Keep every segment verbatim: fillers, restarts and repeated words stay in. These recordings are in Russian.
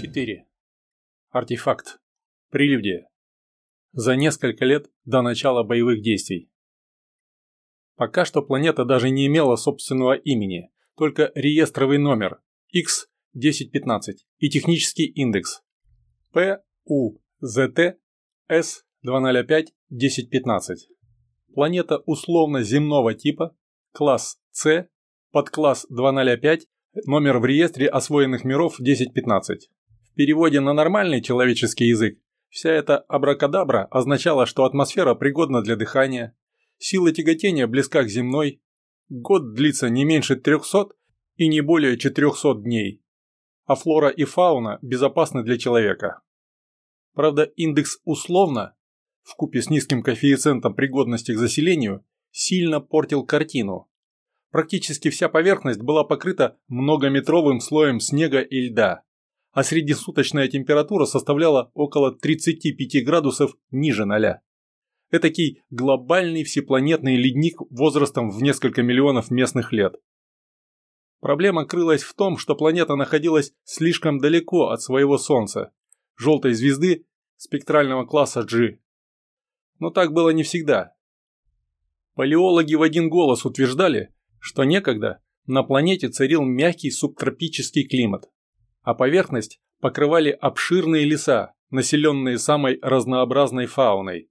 четыре. Артефакт. Прелюдия. За несколько лет до начала боевых действий. Пока что планета даже не имела собственного имени, только реестровый номер икс десять пятнадцать и технический индекс пи ю зет ти эс двести пять десять пятнадцать. Планета условно земного типа, класс С, подкласс двести пять, номер в реестре освоенных миров десять пятнадцать. В переводе на нормальный человеческий язык вся эта абракадабра означала, что атмосфера пригодна для дыхания, сила тяготения близка к земной, год длится не меньше трехсот и не более четырехсот дней, а флора и фауна безопасны для человека. Правда, индекс условно, вкупе с низким коэффициентом пригодности к заселению, сильно портил картину. Практически вся поверхность была покрыта многометровым слоем снега и льда, а среднесуточная температура составляла около тридцати пяти градусов ниже ноля. Этакий глобальный всепланетный ледник возрастом в несколько миллионов местных лет. Проблема крылась в том, что планета находилась слишком далеко от своего Солнца, желтой звезды спектрального класса G. Но так было не всегда. Палеологи в один голос утверждали, что некогда на планете царил мягкий субтропический климат, а поверхность покрывали обширные леса, населенные самой разнообразной фауной.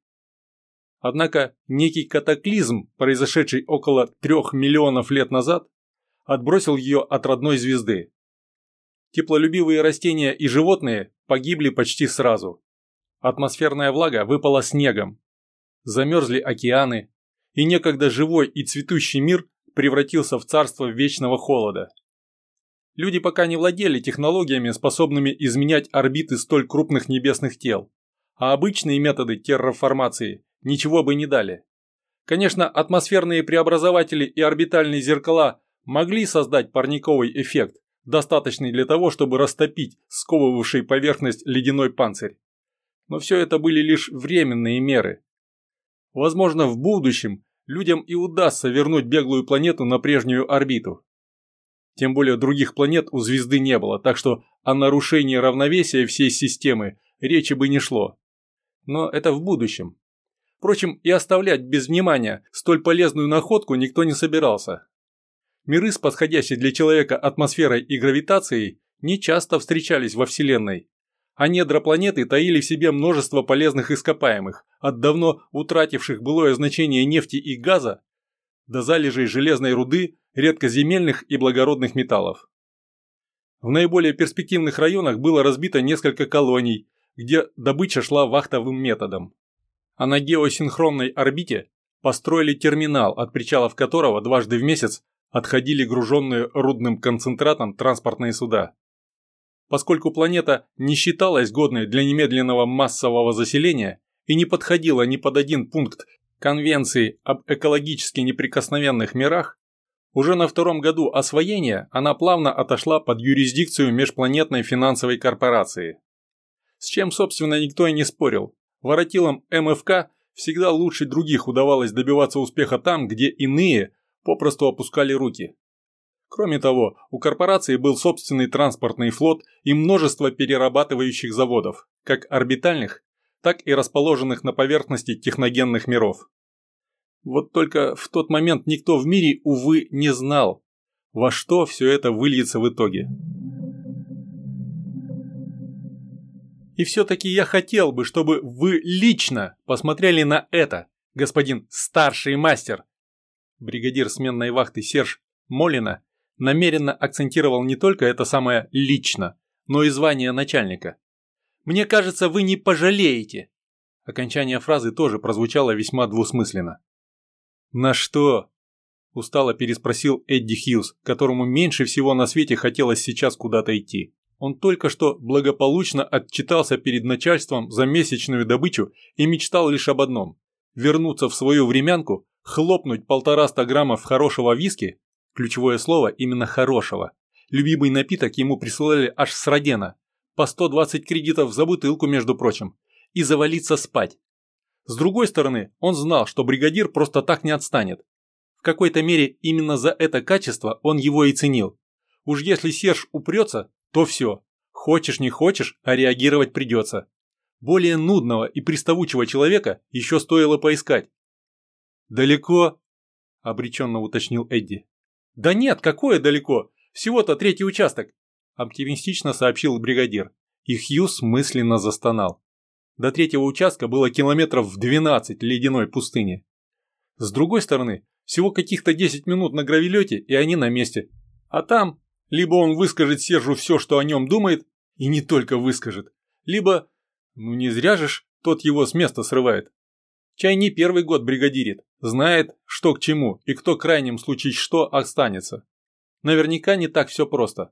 Однако некий катаклизм, произошедший около трех миллионов лет назад, отбросил ее от родной звезды. Теплолюбивые растения и животные погибли почти сразу. Атмосферная влага выпала снегом. Замерзли океаны, и некогда живой и цветущий мир превратился в царство вечного холода. Люди пока не владели технологиями, способными изменять орбиты столь крупных небесных тел, а обычные методы терраформации ничего бы не дали. Конечно, атмосферные преобразователи и орбитальные зеркала могли создать парниковый эффект, достаточный для того, чтобы растопить сковывавший поверхность ледяной панцирь. Но все это были лишь временные меры. Возможно, в будущем людям и удастся вернуть беглую планету на прежнюю орбиту. Тем более других планет у звезды не было, так что о нарушении равновесия всей системы речи бы не шло. Но это в будущем. Впрочем, и оставлять без внимания столь полезную находку никто не собирался. Миры с подходящей для человека атмосферой и гравитацией не часто встречались во Вселенной, а недра планеты таили в себе множество полезных ископаемых, от давно утративших былое значение нефти и газа до залежей железной руды, редкоземельных и благородных металлов. В наиболее перспективных районах было разбито несколько колоний, где добыча шла вахтовым методом. А на геосинхронной орбите построили терминал, от причалов которого дважды в месяц отходили груженные рудным концентратом транспортные суда. Поскольку планета не считалась годной для немедленного массового заселения и не подходила ни под один пункт Конвенции об экологически неприкосновенных мирах, уже на втором году освоения она плавно отошла под юрисдикцию межпланетной финансовой корпорации. С чем, собственно, никто и не спорил. Воротилам эм эф ка всегда лучше других удавалось добиваться успеха там, где иные попросту опускали руки. Кроме того, у корпорации был собственный транспортный флот и множество перерабатывающих заводов, как орбитальных, так и расположенных на поверхности техногенных миров. Вот только в тот момент никто в мире, увы, не знал, во что все это выльется в итоге. И все-таки я хотел бы, чтобы вы лично посмотрели на это, господин старший мастер. Бригадир сменной вахты Серж Молина намеренно акцентировал не только это самое «лично», но и звание начальника. «Мне кажется, вы не пожалеете». Окончание фразы тоже прозвучало весьма двусмысленно. «На что?» – устало переспросил Эдди Хьюз, которому меньше всего на свете хотелось сейчас куда-то идти. Он только что благополучно отчитался перед начальством за месячную добычу и мечтал лишь об одном – вернуться в свою времянку, хлопнуть полтораста граммов хорошего виски, ключевое слово именно хорошего, любимый напиток ему присылали аж с Родена, по сто двадцать кредитов за бутылку, между прочим, и завалиться спать. С другой стороны, он знал, что бригадир просто так не отстанет. В какой-то мере именно за это качество он его и ценил. Уж если Серж упрется, то все. Хочешь не хочешь, а реагировать придется. Более нудного и приставучего человека еще стоило поискать. «Далеко?» – обреченно уточнил Эдди. «Да нет, какое далеко? Всего-то третий участок», – оптимистично сообщил бригадир. И Хьюз мысленно застонал. До третьего участка было километров в двенадцать ледяной пустыни. С другой стороны, всего каких-то десять минут на гравелете, и они на месте. А там, либо он выскажет Сержу все, что о нем думает, и не только выскажет, либо, ну не зря же ж тот его с места срывает. Чай не первый год бригадирит, знает, что к чему, и кто в крайнем случае что останется. Наверняка не так все просто.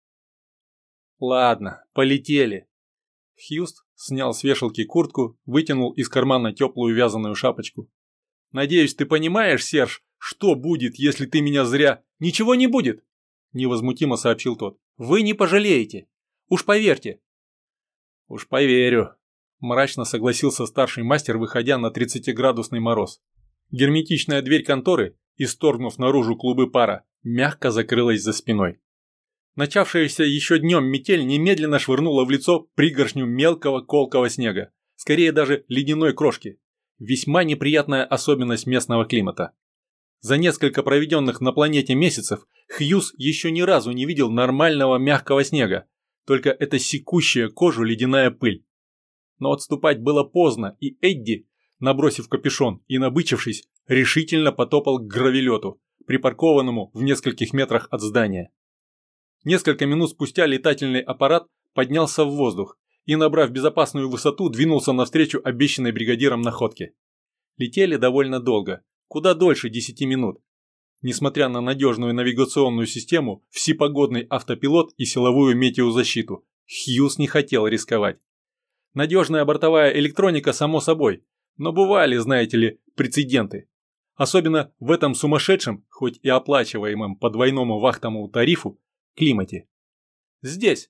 Ладно, полетели. Хьюз снял с вешалки куртку, вытянул из кармана теплую вязаную шапочку. «Надеюсь, ты понимаешь, Серж, что будет, если ты меня зря...» «Ничего не будет!» – невозмутимо сообщил тот. «Вы не пожалеете. Уж поверьте». «Уж поверю», – мрачно согласился старший мастер, выходя на тридцатиградусный мороз. Герметичная дверь конторы, исторгнув наружу клубы пара, мягко закрылась за спиной. Начавшаяся еще днем метель немедленно швырнула в лицо пригоршню мелкого колкого снега, скорее даже ледяной крошки. Весьма неприятная особенность местного климата. За несколько проведенных на планете месяцев Хьюз еще ни разу не видел нормального мягкого снега, только эта секущая кожу ледяная пыль. Но отступать было поздно, и Эдди, набросив капюшон и набычившись, решительно потопал к гравелету, припаркованному в нескольких метрах от здания. Несколько минут спустя летательный аппарат поднялся в воздух и, набрав безопасную высоту, двинулся навстречу обещанной бригадиром находке. Летели довольно долго, куда дольше десяти минут. Несмотря на надежную навигационную систему, всепогодный автопилот и силовую метеозащиту, Хьюз не хотел рисковать. Надежная бортовая электроника само собой, но бывали, знаете ли, прецеденты. Особенно в этом сумасшедшем, хоть и оплачиваемом по двойному вахтовому тарифу, климате. Здесь.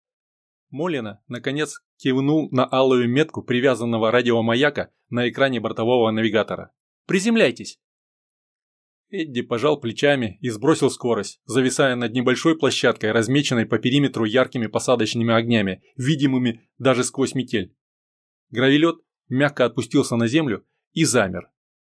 Молина, наконец, кивнул на алую метку привязанного радиомаяка на экране бортового навигатора. «Приземляйтесь!» Эдди пожал плечами и сбросил скорость, зависая над небольшой площадкой, размеченной по периметру яркими посадочными огнями, видимыми даже сквозь метель. Гравелет мягко отпустился на землю и замер.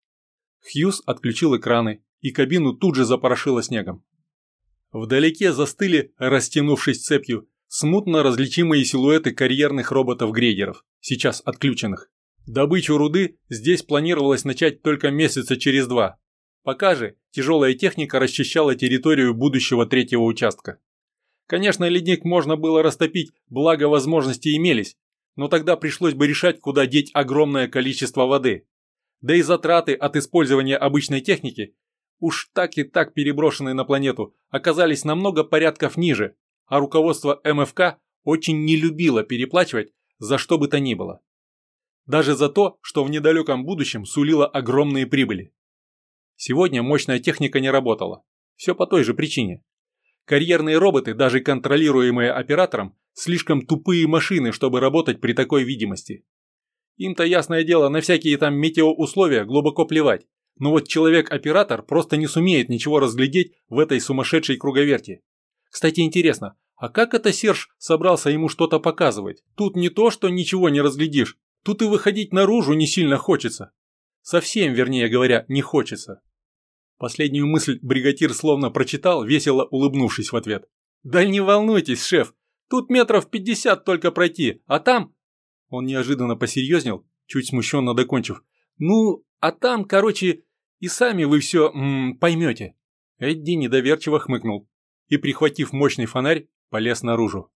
Хьюз отключил экраны, и кабину тут же запорошило снегом. Вдалеке застыли, растянувшись цепью, смутно различимые силуэты карьерных роботов-грейдеров, сейчас отключенных. Добычу руды здесь планировалось начать только месяца через два. Пока же тяжелая техника расчищала территорию будущего третьего участка. Конечно, ледник можно было растопить, благо возможности имелись, но тогда пришлось бы решать, куда деть огромное количество воды. Да и затраты от использования обычной техники, уж так и так переброшенные на планету, оказались намного порядков ниже, а руководство эм эф ка очень не любило переплачивать за что бы то ни было. Даже за то, что в недалеком будущем сулило огромные прибыли. Сегодня мощная техника не работала. Все по той же причине. Карьерные роботы, даже контролируемые оператором, слишком тупые машины, чтобы работать при такой видимости. Им-то, ясное дело, на всякие там метеоусловия глубоко плевать. Но вот человек-оператор просто не сумеет ничего разглядеть в этой сумасшедшей круговерти. Кстати, интересно, а как это Серж собрался ему что-то показывать? Тут не то, что ничего не разглядишь, тут и выходить наружу не сильно хочется. Совсем, вернее говоря, не хочется. Последнюю мысль бригадир словно прочитал, весело улыбнувшись в ответ. «Да не волнуйтесь, шеф, тут метров пятьдесят только пройти, а там...» Он неожиданно посерьезнел, чуть смущенно докончив. «Ну, а там, короче, и сами вы все м, поймете». Эдди недоверчиво хмыкнул и, прихватив мощный фонарь, полез наружу.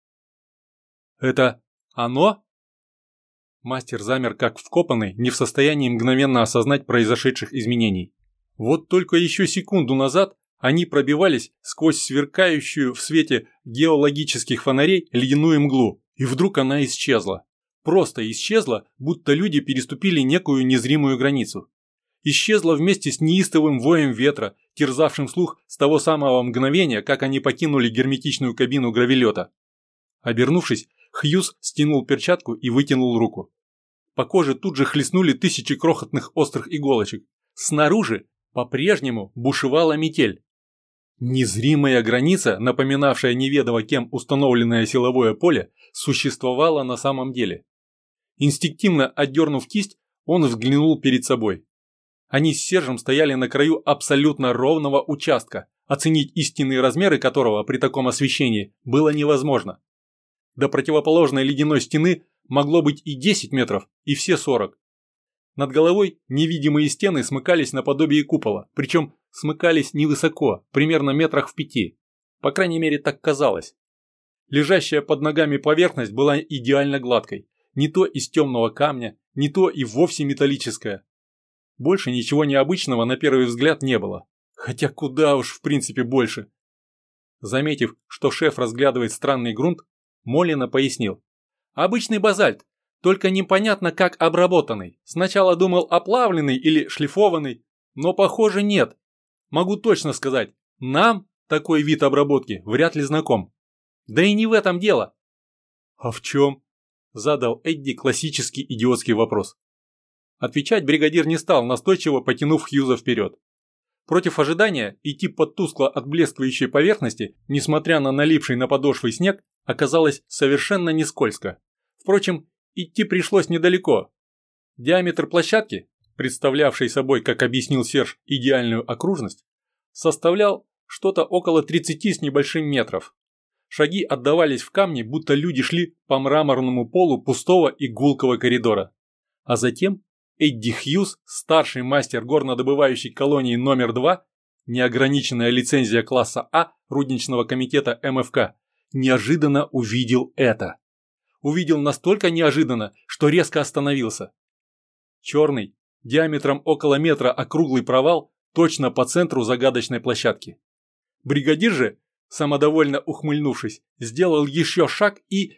«Это оно?» Мастер замер как вкопанный, не в состоянии мгновенно осознать произошедших изменений. Вот только еще секунду назад они пробивались сквозь сверкающую в свете геологических фонарей ледяную мглу, и вдруг она исчезла. Просто исчезла, будто люди переступили некую незримую границу. Исчезла вместе с неистовым воем ветра, терзавшим слух с того самого мгновения, как они покинули герметичную кабину гравелета. Обернувшись, Хьюз стянул перчатку и вытянул руку. По коже тут же хлестнули тысячи крохотных острых иголочек. Снаружи по-прежнему бушевала метель. Незримая граница, напоминавшая неведомо кем установленное силовое поле, существовала на самом деле. Инстинктивно отдернув кисть, он взглянул перед собой. Они с Сержем стояли на краю абсолютно ровного участка, оценить истинные размеры которого при таком освещении было невозможно. До противоположной ледяной стены могло быть и десять метров, и все сорок. Над головой невидимые стены смыкались наподобие купола, причем смыкались невысоко, примерно метрах в пяти. По крайней мере, так казалось. Лежащая под ногами поверхность была идеально гладкой. Не то из темного камня, не то и вовсе металлическая. Больше ничего необычного на первый взгляд не было. Хотя куда уж в принципе больше. Заметив, что шеф разглядывает странный грунт, Молина пояснил. Обычный базальт, только непонятно как обработанный. Сначала думал оплавленный или шлифованный, но похоже нет. Могу точно сказать, нам такой вид обработки вряд ли знаком. Да и не в этом дело. А в чем? Задал Эдди классический идиотский вопрос. Отвечать бригадир не стал, настойчиво потянув Хьюза вперед. Против ожидания идти по тускло отблескивающей поверхности, несмотря на налипший на подошвы снег, оказалось совершенно не скользко. Впрочем, идти пришлось недалеко. Диаметр площадки, представлявший собой, как объяснил Серж, идеальную окружность, составлял что-то около тридцати с небольшим метров. Шаги отдавались в камне, будто люди шли по мраморному полу пустого и гулкого коридора. А затем Эдди Хьюз, старший мастер горнодобывающей колонии номер два, неограниченная лицензия класса А рудничного комитета эм эф ка, неожиданно увидел это. Увидел настолько неожиданно, что резко остановился. Черный, диаметром около метра округлый провал, точно по центру загадочной площадки. Бригадир же, самодовольно ухмыльнувшись, сделал еще шаг и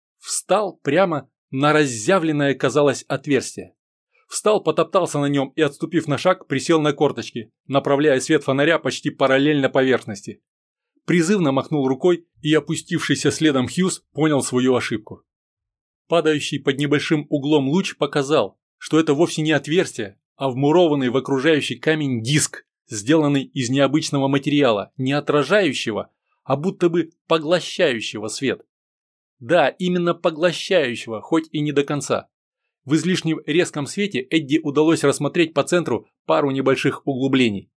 встал прямо на разъявленное, казалось, отверстие. Встал, потоптался на нем и, отступив на шаг, присел на корточки, направляя свет фонаря почти параллельно поверхности. Призывно махнул рукой, и опустившийся следом Хьюз понял свою ошибку. Падающий под небольшим углом луч показал, что это вовсе не отверстие, а вмурованный в окружающий камень диск, сделанный из необычного материала, не отражающего, а будто бы поглощающего свет. Да, именно поглощающего, хоть и не до конца. В излишне резком свете Эдди удалось рассмотреть по центру пару небольших углублений.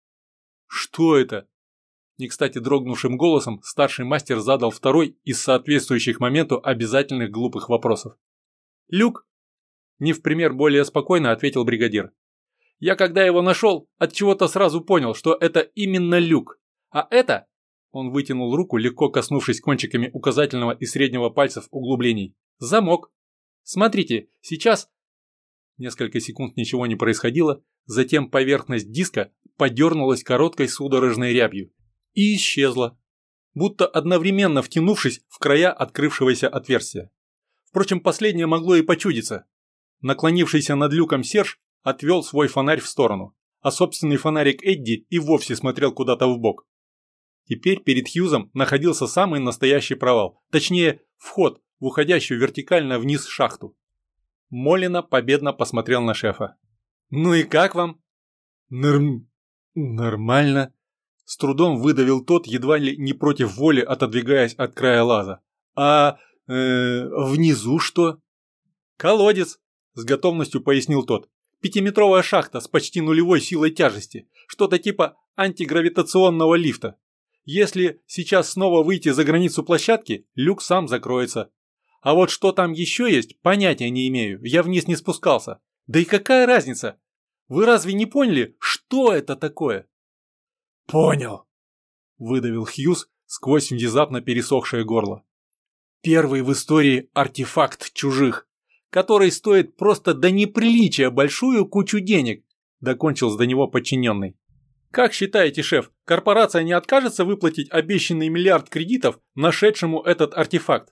«Что это?» Не кстати дрогнувшим голосом старший мастер задал второй из соответствующих моменту обязательных глупых вопросов. «Люк?» Не в пример более спокойно ответил бригадир. «Я когда его нашел, от чего-то сразу понял, что это именно люк. А это...» Он вытянул руку, легко коснувшись кончиками указательного и среднего пальцев углублений. «Замок. Смотрите, сейчас...» Несколько секунд ничего не происходило, затем поверхность диска подернулась короткой судорожной рябью и исчезла, будто одновременно втянувшись в края открывшегося отверстия. Впрочем, последнее могло и почудиться. Наклонившийся над люком Серж отвел свой фонарь в сторону, а собственный фонарик Эдди и вовсе смотрел куда-то вбок. Теперь перед Хьюзом находился самый настоящий провал, точнее, вход в уходящую вертикально вниз шахту. Молина победно посмотрел на шефа. «Ну и как вам?» «Норм... нормально», — с трудом выдавил тот, едва ли не против воли отодвигаясь от края лаза. «А э, внизу что?» «Колодец», — с готовностью пояснил тот. «Пятиметровая шахта с почти нулевой силой тяжести, что-то типа антигравитационного лифта. Если сейчас снова выйти за границу площадки, люк сам закроется. А вот что там еще есть, понятия не имею, я вниз не спускался. Да и какая разница? Вы разве не поняли, что это такое?» «Понял», — выдавил Хьюз сквозь внезапно пересохшее горло. «Первый в истории артефакт чужих, который стоит просто до неприличия большую кучу денег», — докончил до него подчиненный. «Как считаете, шеф, корпорация не откажется выплатить обещанный миллиард кредитов нашедшему этот артефакт?»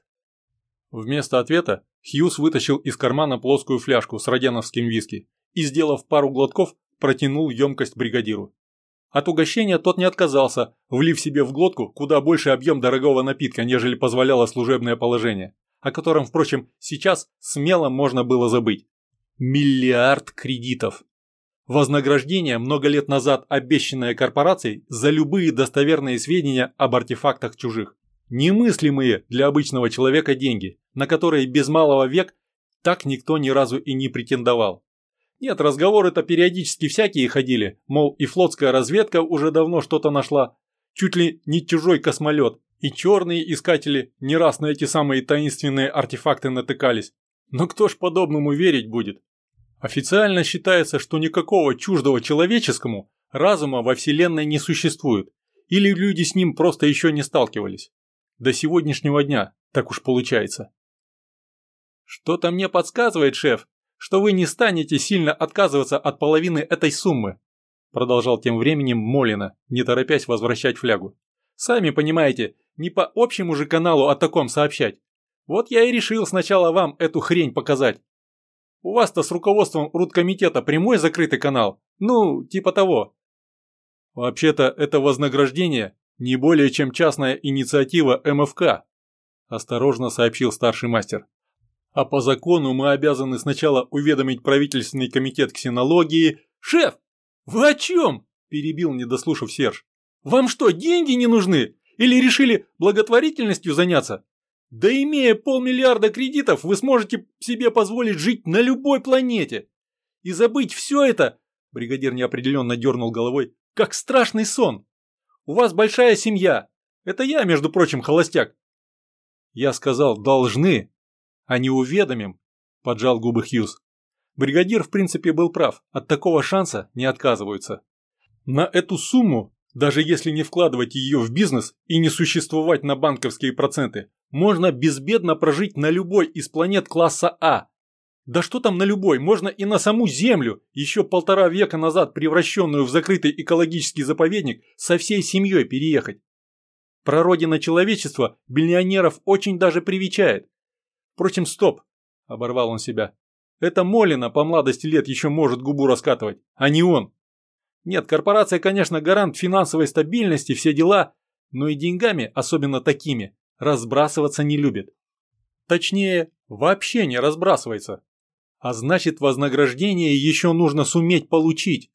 Вместо ответа Хьюз вытащил из кармана плоскую фляжку с роденовским виски и, сделав пару глотков, протянул емкость бригадиру. От угощения тот не отказался, влив себе в глотку куда больше объем дорогого напитка, нежели позволяло служебное положение, о котором, впрочем, сейчас смело можно было забыть. Миллиард кредитов. Вознаграждение, много лет назад обещанное корпорацией за любые достоверные сведения об артефактах чужих. Немыслимые для обычного человека деньги, на которые без малого век так никто ни разу и не претендовал. Нет, разговоры-то периодически всякие ходили, мол, и флотская разведка уже давно что-то нашла, чуть ли не чужой космолет, и черные искатели не раз на эти самые таинственные артефакты натыкались. Но кто ж подобному верить будет? Официально считается, что никакого чуждого человеческому разума во Вселенной не существует, или люди с ним просто еще не сталкивались. До сегодняшнего дня, так уж получается. Что-то мне подсказывает, шеф, что вы не станете сильно отказываться от половины этой суммы, продолжал тем временем Молина, не торопясь возвращать флягу. Сами понимаете, не по общему же каналу о таком сообщать. Вот я и решил сначала вам эту хрень показать. У вас-то с руководством Рудкомитета прямой закрытый канал, ну, типа того. Вообще-то это вознаграждение не более чем частная инициатива эм эф ка, осторожно сообщил старший мастер. А по закону мы обязаны сначала уведомить правительственный комитет ксенологии. Шеф, вы о чем? Перебил, не дослушав Серж. Вам что, деньги не нужны? Или решили благотворительностью заняться? Да имея полмиллиарда кредитов, вы сможете себе позволить жить на любой планете. И забыть все это, бригадир неопределенно дернул головой, как страшный сон. У вас большая семья. Это я, между прочим, холостяк. Я сказал, должны, а не уведомим, поджал губы Хьюз. Бригадир, в принципе, был прав, от такого шанса не отказываются. На эту сумму, даже если не вкладывать ее в бизнес и не существовать на банковские проценты, можно безбедно прожить на любой из планет класса А. Да что там на любой, можно и на саму Землю, еще полтора века назад превращенную в закрытый экологический заповедник, со всей семьей переехать. Прародина человечества миллионеров очень даже привечает. Впрочем, стоп, оборвал он себя. Это Молина по младости лет еще может губу раскатывать, а не он. Нет, корпорация, конечно, гарант финансовой стабильности, все дела, но и деньгами, особенно такими, разбрасываться не любит. Точнее, вообще не разбрасывается. А значит, вознаграждение еще нужно суметь получить.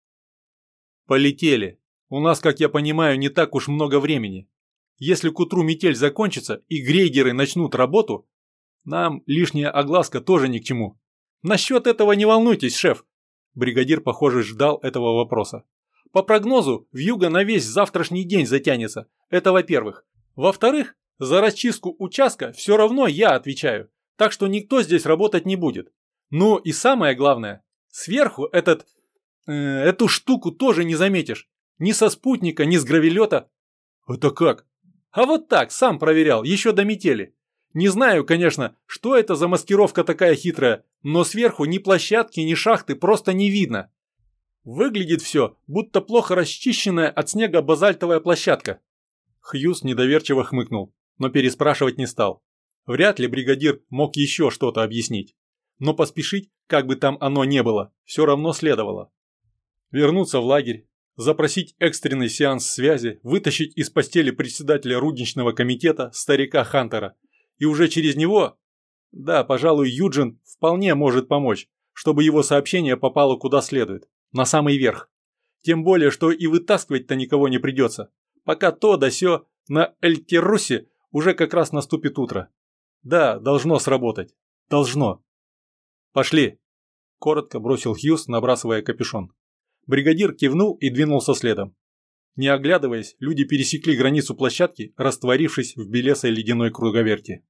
Полетели. У нас, как я понимаю, не так уж много времени. Если к утру метель закончится и грейдеры начнут работу, нам лишняя огласка тоже ни к чему. Насчет этого не волнуйтесь, шеф. Бригадир, похоже, ждал этого вопроса. По прогнозу, вьюга на весь завтрашний день затянется. Это во-первых. Во-вторых, за расчистку участка все равно я отвечаю, так что никто здесь работать не будет. Ну и самое главное, сверху этот, э, эту штуку тоже не заметишь. Ни со спутника, ни с гравелета. Это как? А вот так, сам проверял, еще до метели. Не знаю, конечно, что это за маскировка такая хитрая, но сверху ни площадки, ни шахты просто не видно. Выглядит все, будто плохо расчищенная от снега базальтовая площадка. Хьюз недоверчиво хмыкнул, но переспрашивать не стал. Вряд ли бригадир мог еще что-то объяснить. Но поспешить, как бы там оно ни было, все равно следовало. Вернуться в лагерь, запросить экстренный сеанс связи, вытащить из постели председателя рудничного комитета старика Хантера, и уже через него, да, пожалуй, Юджин вполне может помочь, чтобы его сообщение попало куда следует, на самый верх. Тем более, что и вытаскивать-то никого не придется. Пока то да сё, на Эльтеррусе уже как раз наступит утро. Да, должно сработать. Должно. Пошли. Коротко бросил Хьюз, набрасывая капюшон. Бригадир кивнул и двинулся следом. Не оглядываясь, люди пересекли границу площадки, растворившись в белесой ледяной круговерти.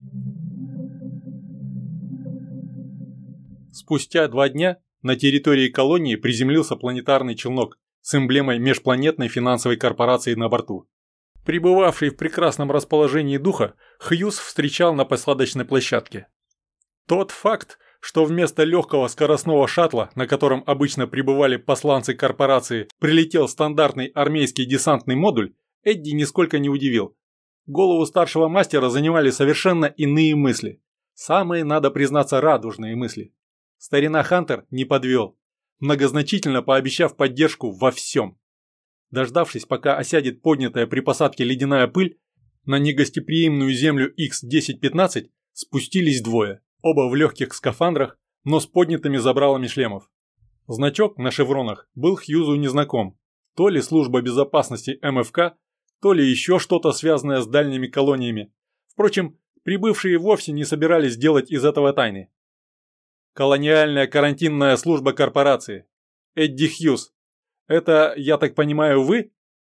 Спустя два дня на территории колонии приземлился планетарный челнок с эмблемой межпланетной финансовой корпорации на борту. Пребывавший в прекрасном расположении духа, Хьюз встречал на посадочной площадке. Тот факт, что вместо легкого скоростного шаттла, на котором обычно прибывали посланцы корпорации, прилетел стандартный армейский десантный модуль, Эдди нисколько не удивил. Голову старшего мастера занимали совершенно иные мысли. Самые, надо признаться, радужные мысли. Старина Хантер не подвел, многозначительно пообещав поддержку во всем. Дождавшись, пока осядет поднятая при посадке ледяная пыль, на негостеприимную землю икс десять пятнадцать спустились двое. Оба в легких скафандрах, но с поднятыми забралами шлемов. Значок на шевронах был Хьюзу незнаком. То ли служба безопасности эм эф ка, то ли еще что-то связанное с дальними колониями. Впрочем, прибывшие вовсе не собирались делать из этого тайны. Колониальная карантинная служба корпорации. Эдди Хьюз. Это, я так понимаю, вы?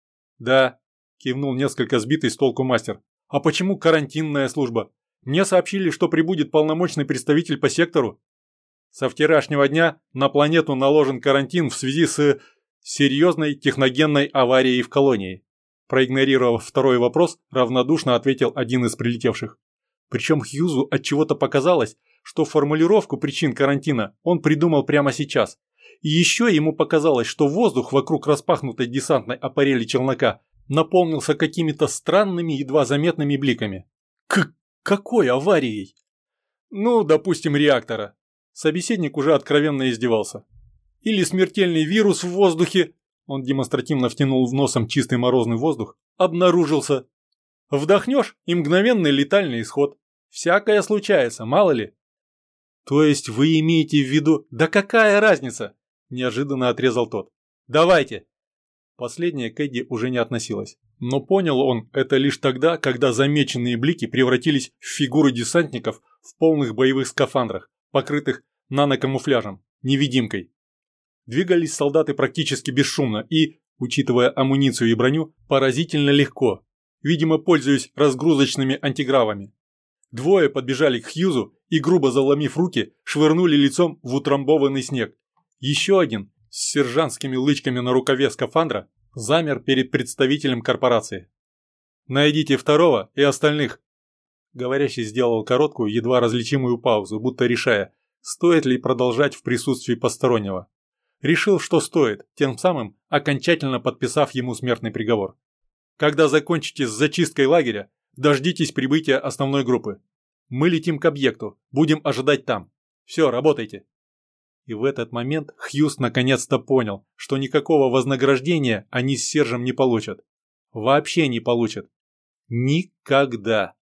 Да, кивнул несколько сбитый с толку мастер. А почему карантинная служба? Мне сообщили, что прибудет полномочный представитель по сектору. Со вчерашнего дня на планету наложен карантин в связи с серьезной техногенной аварией в колонии. Проигнорировав второй вопрос, равнодушно ответил один из прилетевших. Причем Хьюзу отчего-то показалось, что формулировку причин карантина он придумал прямо сейчас. И еще ему показалось, что воздух вокруг распахнутой десантной аппарели челнока наполнился какими-то странными, едва заметными бликами. К какой аварией? Ну, допустим, реактора. Собеседник уже откровенно издевался. Или смертельный вирус в воздухе, он демонстративно втянул в носом чистый морозный воздух, обнаружился. Вдохнешь и мгновенный летальный исход. Всякое случается, мало ли. То есть вы имеете в виду... Да какая разница? Неожиданно отрезал тот. Давайте. Последнее к Эдди уже не относилось. Но понял он это лишь тогда, когда замеченные блики превратились в фигуры десантников в полных боевых скафандрах, покрытых нанокамуфляжем, невидимкой. Двигались солдаты практически бесшумно и, учитывая амуницию и броню, поразительно легко, видимо, пользуясь разгрузочными антигравами. Двое подбежали к Хьюзу и, грубо заломив руки, швырнули лицом в утрамбованный снег. Еще один, с сержантскими лычками на рукаве скафандра, замер перед представителем корпорации. «Найдите второго и остальных». Говорящий сделал короткую, едва различимую паузу, будто решая, стоит ли продолжать в присутствии постороннего. Решил, что стоит, тем самым окончательно подписав ему смертный приговор. «Когда закончите с зачисткой лагеря, дождитесь прибытия основной группы. Мы летим к объекту, будем ожидать там. Все, работайте». И в этот момент Хьюз наконец-то понял, что никакого вознаграждения они с Сержем не получат. Вообще не получат. Никогда.